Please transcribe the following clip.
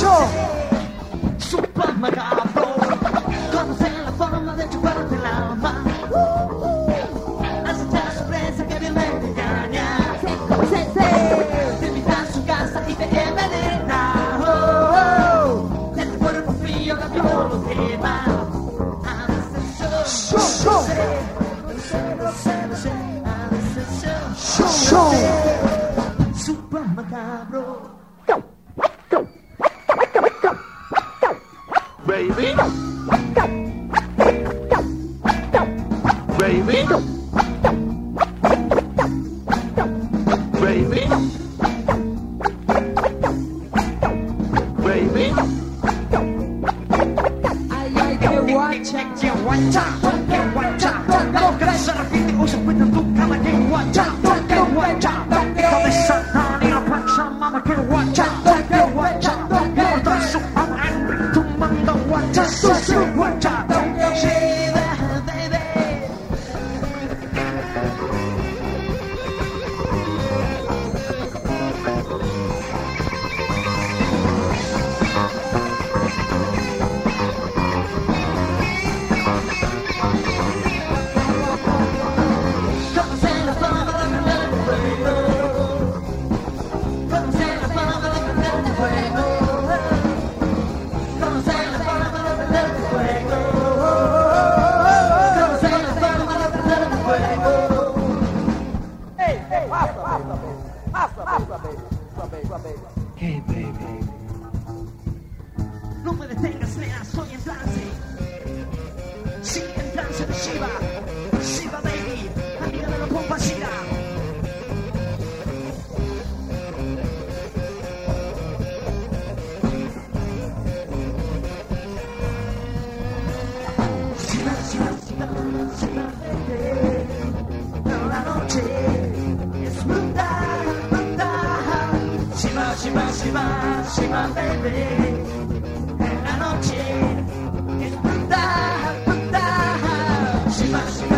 Super macabro, conoce la forma de chuparte el alma. Hace la sorpresa que viene te engaña. Te invita a su casa y te envenena. De tu cuerpo frío cambió los temas. Super macabro. Baby, baby, baby, baby. Ay, ay, qué guacha. Qué guacha, qué guacha. Lo que se repite o se cuenta en tu cama. Qué guacha, qué guacha. Cabeza tan y la pancha, mama, qué guacha, qué guacha. Por su amor, tu manda guacha, su guacha. Hey, baby. No me detengas, nena, soy en trance. Sí, en trance de Shiva. Shiva, baby, amiga de la pompa Shiva. Shiva, Shiva, Shiva, Shiva, baby. Pero la noche es brutal, brutal. Shiva, Shiva, Shiva, Shiva, baby. En la noche es brutal, brutal. Shiva, Shiva.